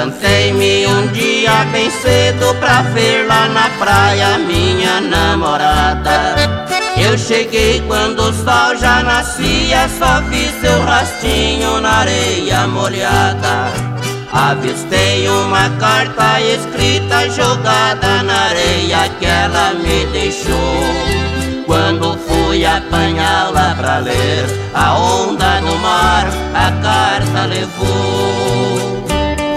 Levantei-me um dia bem cedo pra ver lá na praia minha namorada. Eu cheguei quando o sol já nascia, só vi seu rastinho na areia molhada. Avistei uma carta escrita jogada na areia que ela me deixou. Quando fui apanhá-la pra ler, a onda do mar a carta levou.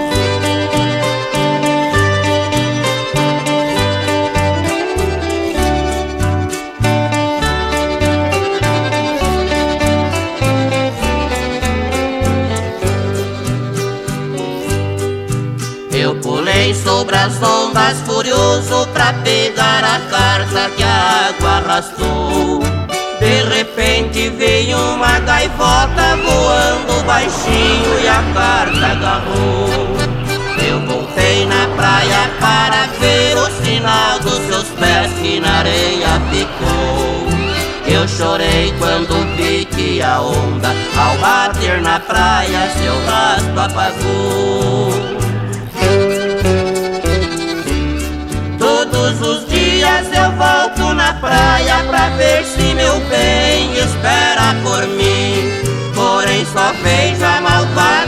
Eu pulei sobre as ondas furioso pra pegar a carta que a água arrastou. De repente veio uma gaivota voando baixinho e a carta agarrou. Eu voltei na praia para ver o sinal dos seus pés que na areia ficou. Eu chorei quando vi que a onda, ao bater na praia, seu rastro apagou. Todos os dias eu volto na praia pra ver se meu bem espera por mim. Porém só vejo a malvada